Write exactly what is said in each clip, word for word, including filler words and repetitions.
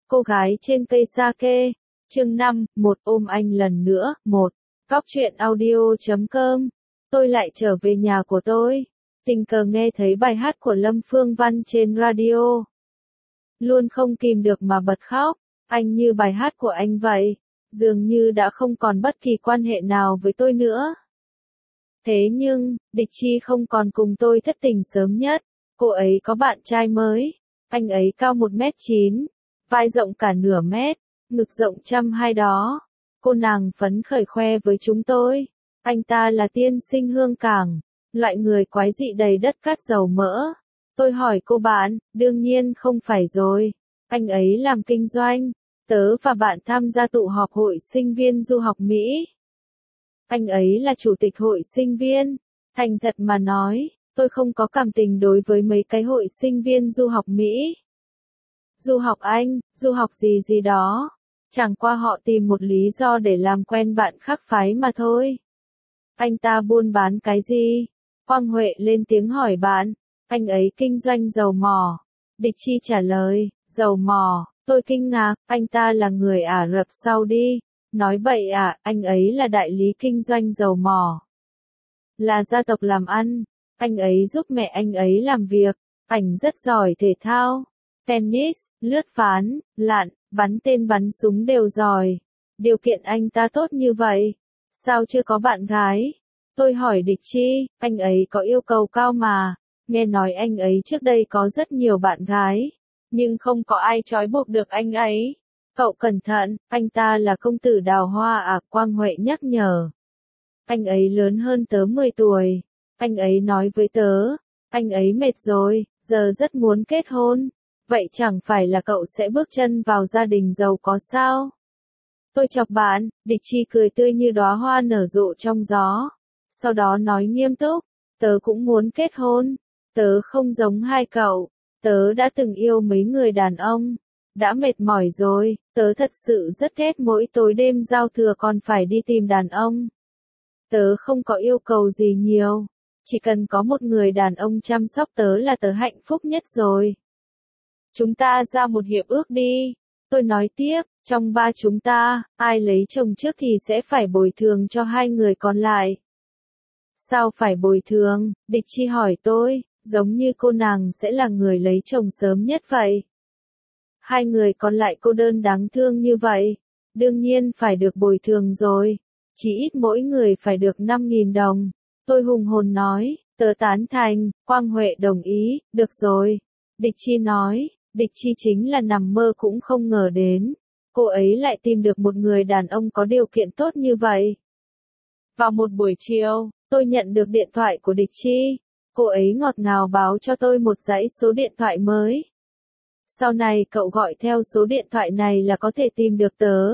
Cô gái trên cây sake, chương năm, một ôm anh lần nữa, một. Góc truyện audio chấm com. Tôi lại trở về nhà của tôi, tình cờ nghe thấy bài hát của Lâm Phương Văn trên radio. Luôn không kìm được mà bật khóc, anh như bài hát của anh vậy, dường như đã không còn bất kỳ quan hệ nào với tôi nữa. Thế nhưng, Địch Chi không còn cùng tôi thất tình sớm nhất, cô ấy có bạn trai mới, anh ấy cao một mét chín, vai rộng cả nửa mét, ngực rộng trăm hai đó. Cô nàng phấn khởi khoe với chúng tôi, anh ta là tiên sinh hương cảng, loại người quái dị đầy đất cát dầu mỡ. Tôi hỏi cô bạn, đương nhiên không phải rồi, anh ấy làm kinh doanh, tớ và bạn tham gia tụ họp hội sinh viên du học Mỹ. Anh ấy là chủ tịch hội sinh viên. Thành thật mà nói, tôi không có cảm tình đối với mấy cái hội sinh viên du học Mỹ. Du học Anh, du học gì gì đó. Chẳng qua họ tìm một lý do để làm quen bạn khác phái mà thôi. Anh ta buôn bán cái gì? Quang Huệ lên tiếng hỏi bạn. Anh ấy kinh doanh dầu mỏ. Địch Chi trả lời, dầu mỏ. Tôi kinh ngạc, anh ta là người Ả Rập Saudi. Nói bậy à, anh ấy là đại lý kinh doanh dầu mỏ. Là gia tộc làm ăn. Anh ấy giúp mẹ anh ấy làm việc. Ảnh rất giỏi thể thao. Tennis, lướt ván, lặn, bắn tên bắn súng đều giỏi. Điều kiện anh ta tốt như vậy. Sao chưa có bạn gái? Tôi hỏi Địch Chi, anh ấy có yêu cầu cao mà. Nghe nói anh ấy trước đây có rất nhiều bạn gái. Nhưng không có ai trói buộc được anh ấy. Cậu cẩn thận, anh ta là công tử đào hoa à, Quang Huệ nhắc nhở. Anh ấy lớn hơn tớ mười tuổi. Anh ấy nói với tớ, anh ấy mệt rồi, giờ rất muốn kết hôn. Vậy chẳng phải là cậu sẽ bước chân vào gia đình giàu có sao? Tôi chọc bạn, Địch Chi cười tươi như đóa hoa nở rộ trong gió. Sau đó nói nghiêm túc, tớ cũng muốn kết hôn. Tớ không giống hai cậu, tớ đã từng yêu mấy người đàn ông. Đã mệt mỏi rồi, tớ thật sự rất ghét mỗi tối đêm giao thừa còn phải đi tìm đàn ông. Tớ không có yêu cầu gì nhiều, chỉ cần có một người đàn ông chăm sóc tớ là tớ hạnh phúc nhất rồi. Chúng ta ra một hiệp ước đi. Tôi nói tiếp, trong ba chúng ta, ai lấy chồng trước thì sẽ phải bồi thường cho hai người còn lại. Sao phải bồi thường? Địch Chi hỏi tôi, giống như cô nàng sẽ là người lấy chồng sớm nhất vậy. Hai người còn lại cô đơn đáng thương như vậy, đương nhiên phải được bồi thường rồi, chỉ ít mỗi người phải được năm nghìn đồng. Tôi hùng hồn nói, tớ tán thành. Quang Huệ đồng ý, được rồi. Địch Chi nói, Địch Chi chính là nằm mơ cũng không ngờ đến, cô ấy lại tìm được một người đàn ông có điều kiện tốt như vậy. Vào một buổi chiều, tôi nhận được điện thoại của Địch Chi, cô ấy ngọt ngào báo cho tôi một dãy số điện thoại mới. Sau này cậu gọi theo số điện thoại này là có thể tìm được tớ.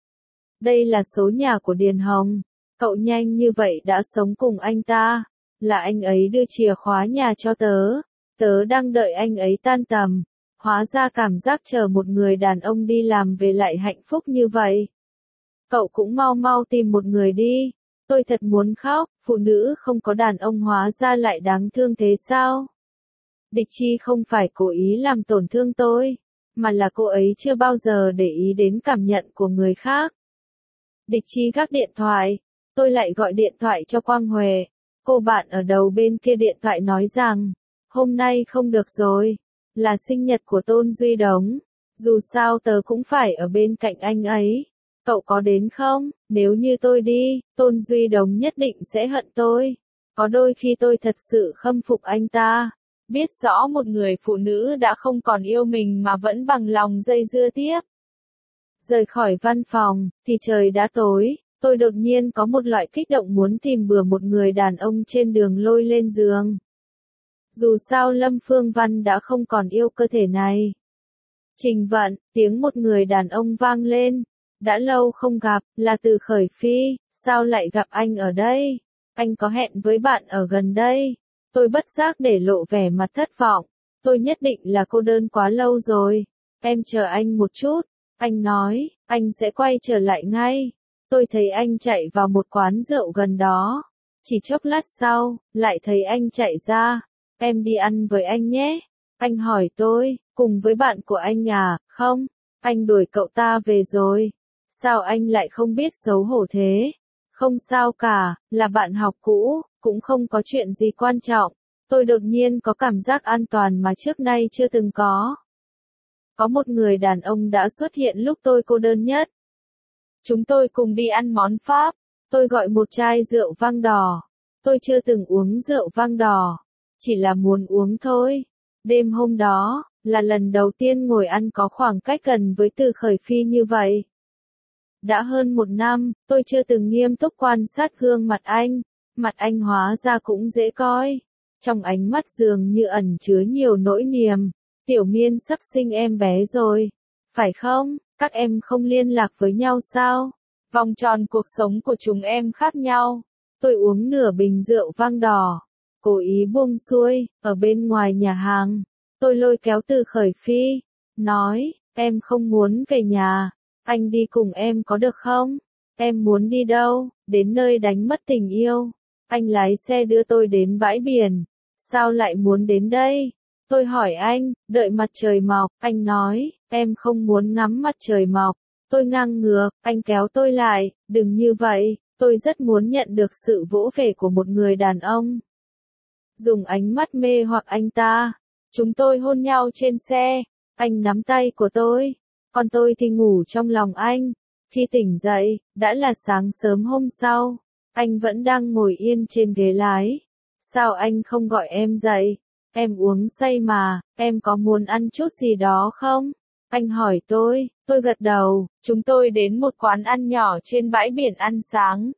Đây là số nhà của Điền Hồng. Cậu nhanh như vậy đã sống cùng anh ta. Là anh ấy đưa chìa khóa nhà cho tớ. Tớ đang đợi anh ấy tan tầm. Hóa ra cảm giác chờ một người đàn ông đi làm về lại hạnh phúc như vậy. Cậu cũng mau mau tìm một người đi. Tôi thật muốn khóc, phụ nữ không có đàn ông hóa ra lại đáng thương thế sao? Địch Chi không phải cố ý làm tổn thương tôi, mà là cô ấy chưa bao giờ để ý đến cảm nhận của người khác. Địch Chi gác điện thoại, tôi lại gọi điện thoại cho Quang Huệ. Cô bạn ở đầu bên kia điện thoại nói rằng, hôm nay không được rồi, là sinh nhật của Tôn Duy Đống. Dù sao tớ cũng phải ở bên cạnh anh ấy. Cậu có đến không? Nếu như tôi đi, Tôn Duy Đống nhất định sẽ hận tôi. Có đôi khi tôi thật sự khâm phục anh ta. Biết rõ một người phụ nữ đã không còn yêu mình mà vẫn bằng lòng dây dưa tiếp. Rời khỏi văn phòng, thì trời đã tối, tôi đột nhiên có một loại kích động muốn tìm bừa một người đàn ông trên đường lôi lên giường. Dù sao Lâm Phương Văn đã không còn yêu cơ thể này. Trình Vận, tiếng một người đàn ông vang lên. Đã lâu không gặp, là Từ Khởi Phi, sao lại gặp anh ở đây? Anh có hẹn với bạn ở gần đây. Tôi bất giác để lộ vẻ mặt thất vọng. Tôi nhất định là cô đơn quá lâu rồi. Em chờ anh một chút. Anh nói, anh sẽ quay trở lại ngay. Tôi thấy anh chạy vào một quán rượu gần đó. Chỉ chốc lát sau, lại thấy anh chạy ra. Em đi ăn với anh nhé. Anh hỏi tôi, cùng với bạn của anh à, không? Anh đuổi cậu ta về rồi. Sao anh lại không biết xấu hổ thế? Không sao cả, là bạn học cũ, cũng không có chuyện gì quan trọng. Tôi đột nhiên có cảm giác an toàn mà trước nay chưa từng có. Có một người đàn ông đã xuất hiện lúc tôi cô đơn nhất. Chúng tôi cùng đi ăn món Pháp. Tôi gọi một chai rượu vang đỏ. Tôi chưa từng uống rượu vang đỏ. Chỉ là muốn uống thôi. Đêm hôm đó, là lần đầu tiên ngồi ăn có khoảng cách gần với Từ Khởi Phi như vậy. Đã hơn một năm, tôi chưa từng nghiêm túc quan sát gương mặt anh. Mặt anh hóa ra cũng dễ coi. Trong ánh mắt dường như ẩn chứa nhiều nỗi niềm. Tiểu Miên sắp sinh em bé rồi. Phải không? Các em không liên lạc với nhau sao? Vòng tròn cuộc sống của chúng em khác nhau. Tôi uống nửa bình rượu vang đỏ. Cố ý buông xuôi, ở bên ngoài nhà hàng. Tôi lôi kéo Từ Khởi Phi. Nói, em không muốn về nhà. Anh đi cùng em có được không? Em muốn đi đâu? Đến nơi đánh mất tình yêu. Anh lái xe đưa tôi đến bãi biển. Sao lại muốn đến đây? Tôi hỏi anh, đợi mặt trời mọc. Anh nói, em không muốn ngắm mặt trời mọc. Tôi ngang ngược, anh kéo tôi lại, đừng như vậy. Tôi rất muốn nhận được sự vỗ về của một người đàn ông. Dùng ánh mắt mê hoặc anh ta. Chúng tôi hôn nhau trên xe. Anh nắm tay của tôi. Còn tôi thì ngủ trong lòng anh. Khi tỉnh dậy, đã là sáng sớm hôm sau. Anh vẫn đang ngồi yên trên ghế lái. Sao anh không gọi em dậy? Em uống say mà, em có muốn ăn chút gì đó không? Anh hỏi tôi, tôi gật đầu. Chúng tôi đến một quán ăn nhỏ trên bãi biển ăn sáng.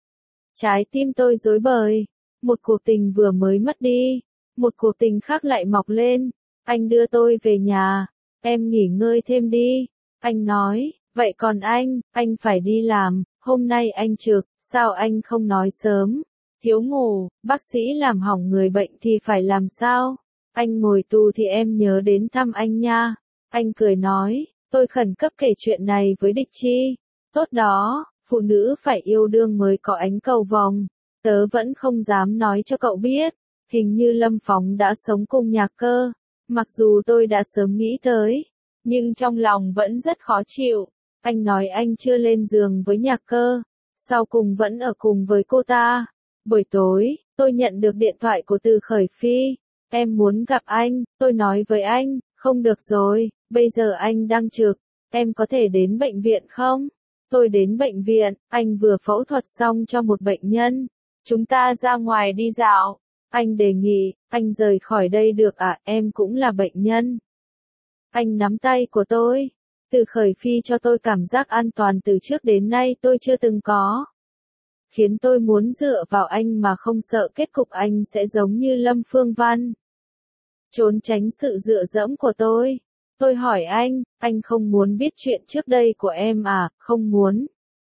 Trái tim tôi rối bời. Một cuộc tình vừa mới mất đi. Một cuộc tình khác lại mọc lên. Anh đưa tôi về nhà. Em nghỉ ngơi thêm đi. Anh nói, vậy còn anh, anh phải đi làm. Hôm nay anh trực, sao anh không nói sớm? Thiếu ngủ, bác sĩ làm hỏng người bệnh thì phải làm sao? Anh ngồi tù thì em nhớ đến thăm anh nha. Anh cười nói, tôi khẩn cấp kể chuyện này với Địch Chi. Tốt đó, phụ nữ phải yêu đương mới có ánh cầu vồng. Tớ vẫn không dám nói cho cậu biết. Hình như Lâm Phóng đã sống cùng Nhạc Cơ. Mặc dù tôi đã sớm nghĩ tới, nhưng trong lòng vẫn rất khó chịu. Anh nói anh chưa lên giường với Nhạc Cơ. Sau cùng vẫn ở cùng với cô ta. Buổi tối, tôi nhận được điện thoại của Từ Khởi Phi. Em muốn gặp anh, tôi nói với anh, không được rồi, bây giờ anh đang trực, em có thể đến bệnh viện không? Tôi đến bệnh viện, anh vừa phẫu thuật xong cho một bệnh nhân. Chúng ta ra ngoài đi dạo. Anh đề nghị, anh rời khỏi đây được à, em cũng là bệnh nhân. Anh nắm tay của tôi. Từ Khởi Phi cho tôi cảm giác an toàn từ trước đến nay tôi chưa từng có. Khiến tôi muốn dựa vào anh mà không sợ kết cục anh sẽ giống như Lâm Phương Văn. Trốn tránh sự dựa dẫm của tôi. Tôi hỏi anh, anh không muốn biết chuyện trước đây của em à, không muốn.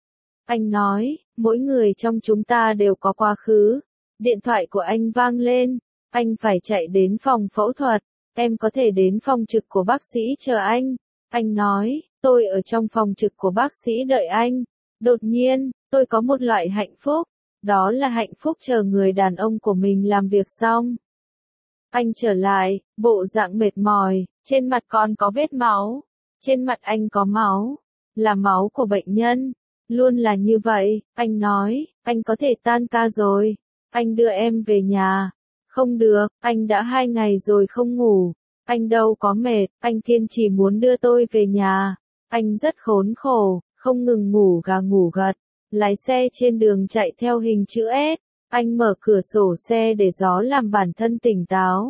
Anh nói, mỗi người trong chúng ta đều có quá khứ. Điện thoại của anh vang lên, anh phải chạy đến phòng phẫu thuật, em có thể đến phòng trực của bác sĩ chờ anh. Anh nói, tôi ở trong phòng trực của bác sĩ đợi anh. Đột nhiên, tôi có một loại hạnh phúc, đó là hạnh phúc chờ người đàn ông của mình làm việc xong. Anh trở lại, bộ dạng mệt mỏi, trên mặt còn có vết máu. Trên mặt anh có máu, là máu của bệnh nhân. Luôn là như vậy, anh nói, anh có thể tan ca rồi. Anh đưa em về nhà. Không được, anh đã hai ngày rồi không ngủ. Anh đâu có mệt, anh kiên trì muốn đưa tôi về nhà. Anh rất khốn khổ, không ngừng ngủ gà ngủ gật. Lái xe trên đường chạy theo hình chữ S. Anh mở cửa sổ xe để gió làm bản thân tỉnh táo.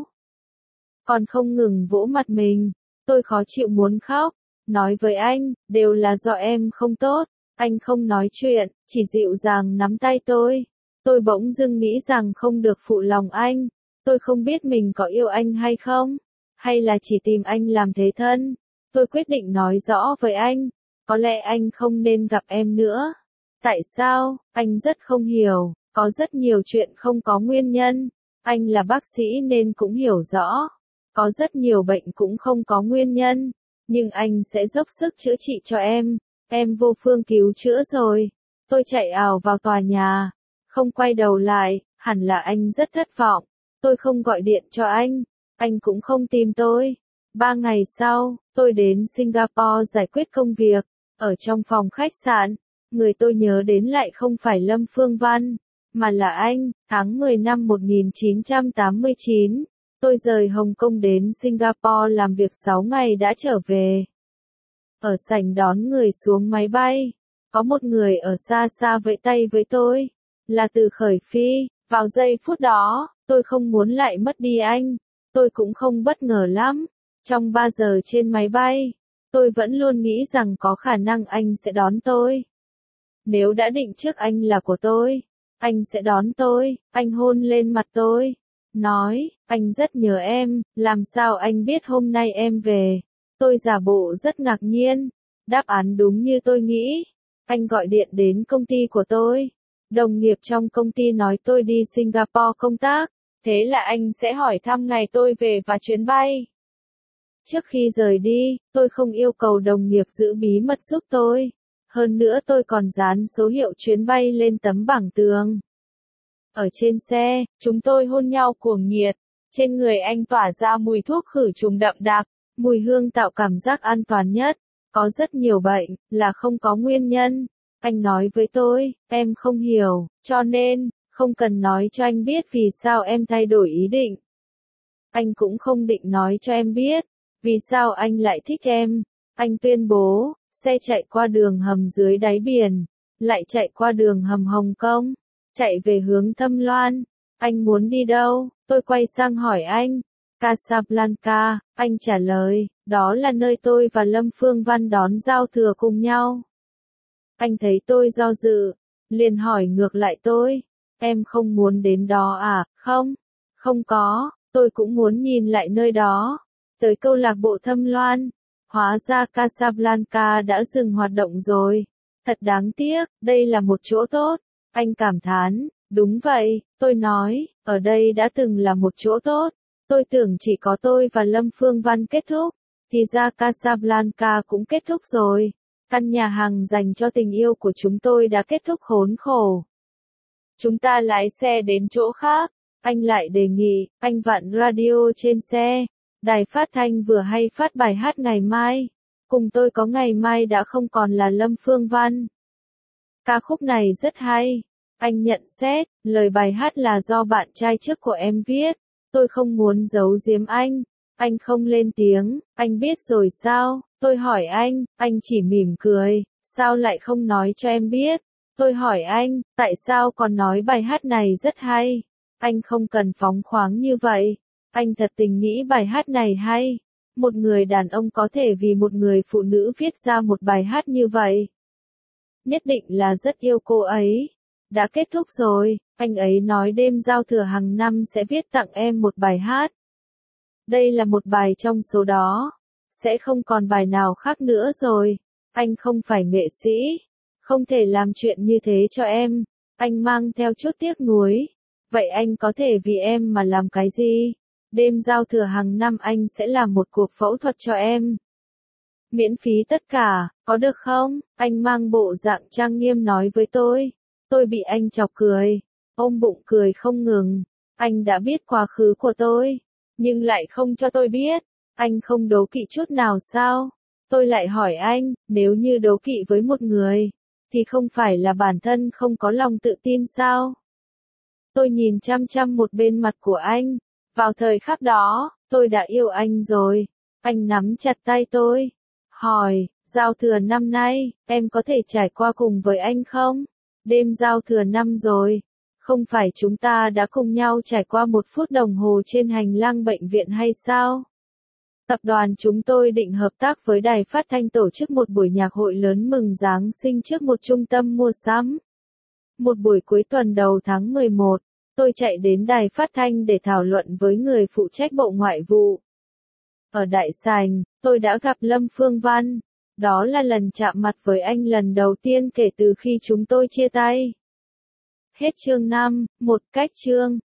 Còn không ngừng vỗ mặt mình. Tôi khó chịu muốn khóc. Nói với anh, đều là do em không tốt. Anh không nói chuyện, chỉ dịu dàng nắm tay tôi. Tôi bỗng dưng nghĩ rằng không được phụ lòng anh. Tôi không biết mình có yêu anh hay không. Hay là chỉ tìm anh làm thế thân. Tôi quyết định nói rõ với anh. Có lẽ anh không nên gặp em nữa. Tại sao? Anh rất không hiểu. Có rất nhiều chuyện không có nguyên nhân. Anh là bác sĩ nên cũng hiểu rõ. Có rất nhiều bệnh cũng không có nguyên nhân. Nhưng anh sẽ dốc sức chữa trị cho em. Em vô phương cứu chữa rồi. Tôi chạy ào vào tòa nhà. Không quay đầu lại, hẳn là anh rất thất vọng. Tôi không gọi điện cho anh. Anh cũng không tìm tôi. Ba ngày sau, tôi đến Singapore giải quyết công việc. Ở trong phòng khách sạn, người tôi nhớ đến lại không phải Lâm Phương Văn, mà là anh. Tháng mười năm một nghìn chín trăm tám mươi chín, tôi rời Hồng Kông đến Singapore làm việc sáu ngày đã trở về. Ở sảnh đón người xuống máy bay, có một người ở xa xa vẫy tay với tôi, là Từ Khởi Phi. Vào giây phút đó, tôi không muốn lại mất đi anh, tôi cũng không bất ngờ lắm. Trong ba giờ trên máy bay, tôi vẫn luôn nghĩ rằng có khả năng anh sẽ đón tôi. Nếu đã định trước anh là của tôi, anh sẽ đón tôi. Anh hôn lên mặt tôi, nói, anh rất nhớ em, làm sao anh biết hôm nay em về? Tôi giả bộ rất ngạc nhiên, đáp án đúng như tôi nghĩ. Anh gọi điện đến công ty của tôi. Đồng nghiệp trong công ty nói tôi đi Singapore công tác, thế là anh sẽ hỏi thăm ngày tôi về và chuyến bay. Trước khi rời đi, tôi không yêu cầu đồng nghiệp giữ bí mật giúp tôi. Hơn nữa tôi còn dán số hiệu chuyến bay lên tấm bảng tường. Ở trên xe, chúng tôi hôn nhau cuồng nhiệt. Trên người anh tỏa ra mùi thuốc khử trùng đậm đặc, mùi hương tạo cảm giác an toàn nhất. Có rất nhiều bệnh, là không có nguyên nhân. Anh nói với tôi, em không hiểu, cho nên, không cần nói cho anh biết vì sao em thay đổi ý định. Anh cũng không định nói cho em biết, vì sao anh lại thích em. Anh tuyên bố, xe chạy qua đường hầm dưới đáy biển, lại chạy qua đường hầm Hồng Kông, chạy về hướng Thâm Loan. Anh muốn đi đâu? Tôi quay sang hỏi anh. Casablanca, anh trả lời, đó là nơi tôi và Lâm Phương Văn đón giao thừa cùng nhau. Anh thấy tôi do dự, liền hỏi ngược lại tôi, em không muốn đến đó à? Không, không có, tôi cũng muốn nhìn lại nơi đó. Tới câu lạc bộ Thâm Loan, hóa ra Casablanca đã dừng hoạt động rồi. Thật đáng tiếc, đây là một chỗ tốt. Anh cảm thán, đúng vậy, tôi nói, ở đây đã từng là một chỗ tốt. Tôi tưởng chỉ có tôi và Lâm Phương Văn kết thúc, thì ra Casablanca cũng kết thúc rồi. Căn nhà hàng dành cho tình yêu của chúng tôi đã kết thúc khốn khổ. Chúng ta lái xe đến chỗ khác. Anh lại đề nghị, anh vặn radio trên xe. Đài phát thanh vừa hay phát bài hát ngày mai. Cùng tôi có ngày mai đã không còn là Lâm Phương Văn. Ca khúc này rất hay. Anh nhận xét, lời bài hát là do bạn trai trước của em viết. Tôi không muốn giấu giếm anh. Anh không lên tiếng, anh biết rồi sao? Tôi hỏi anh, anh chỉ mỉm cười, sao lại không nói cho em biết? Tôi hỏi anh, tại sao còn nói bài hát này rất hay? Anh không cần phóng khoáng như vậy. Anh thật tình nghĩ bài hát này hay. Một người đàn ông có thể vì một người phụ nữ viết ra một bài hát như vậy. Nhất định là rất yêu cô ấy. Đã kết thúc rồi, anh ấy nói đêm giao thừa hàng năm sẽ viết tặng em một bài hát. Đây là một bài trong số đó. Sẽ không còn bài nào khác nữa rồi. Anh không phải nghệ sĩ. Không thể làm chuyện như thế cho em. Anh mang theo chút tiếc nuối. Vậy anh có thể vì em mà làm cái gì? Đêm giao thừa hàng năm anh sẽ làm một cuộc phẫu thuật cho em. Miễn phí tất cả, có được không? Anh mang bộ dạng trang nghiêm nói với tôi. Tôi bị anh chọc cười. Ôm bụng cười không ngừng. Anh đã biết quá khứ của tôi. Nhưng lại không cho tôi biết. Anh không đố kỵ chút nào sao? Tôi lại hỏi anh, nếu như đố kỵ với một người, thì không phải là bản thân không có lòng tự tin sao? Tôi nhìn chăm chăm một bên mặt của anh. Vào thời khắc đó, tôi đã yêu anh rồi. Anh nắm chặt tay tôi. Hỏi, giao thừa năm nay, em có thể trải qua cùng với anh không? Đêm giao thừa năm rồi. Không phải chúng ta đã cùng nhau trải qua một phút đồng hồ trên hành lang bệnh viện hay sao? Tập đoàn chúng tôi định hợp tác với đài phát thanh tổ chức một buổi nhạc hội lớn mừng Giáng sinh trước một trung tâm mua sắm. Một buổi cuối tuần đầu tháng mười một, tôi chạy đến đài phát thanh để thảo luận với người phụ trách Bộ Ngoại vụ. Ở đại sảnh, tôi đã gặp Lâm Phương Văn. Đó là lần chạm mặt với anh lần đầu tiên kể từ khi chúng tôi chia tay. Hết chương năm, một cách chương.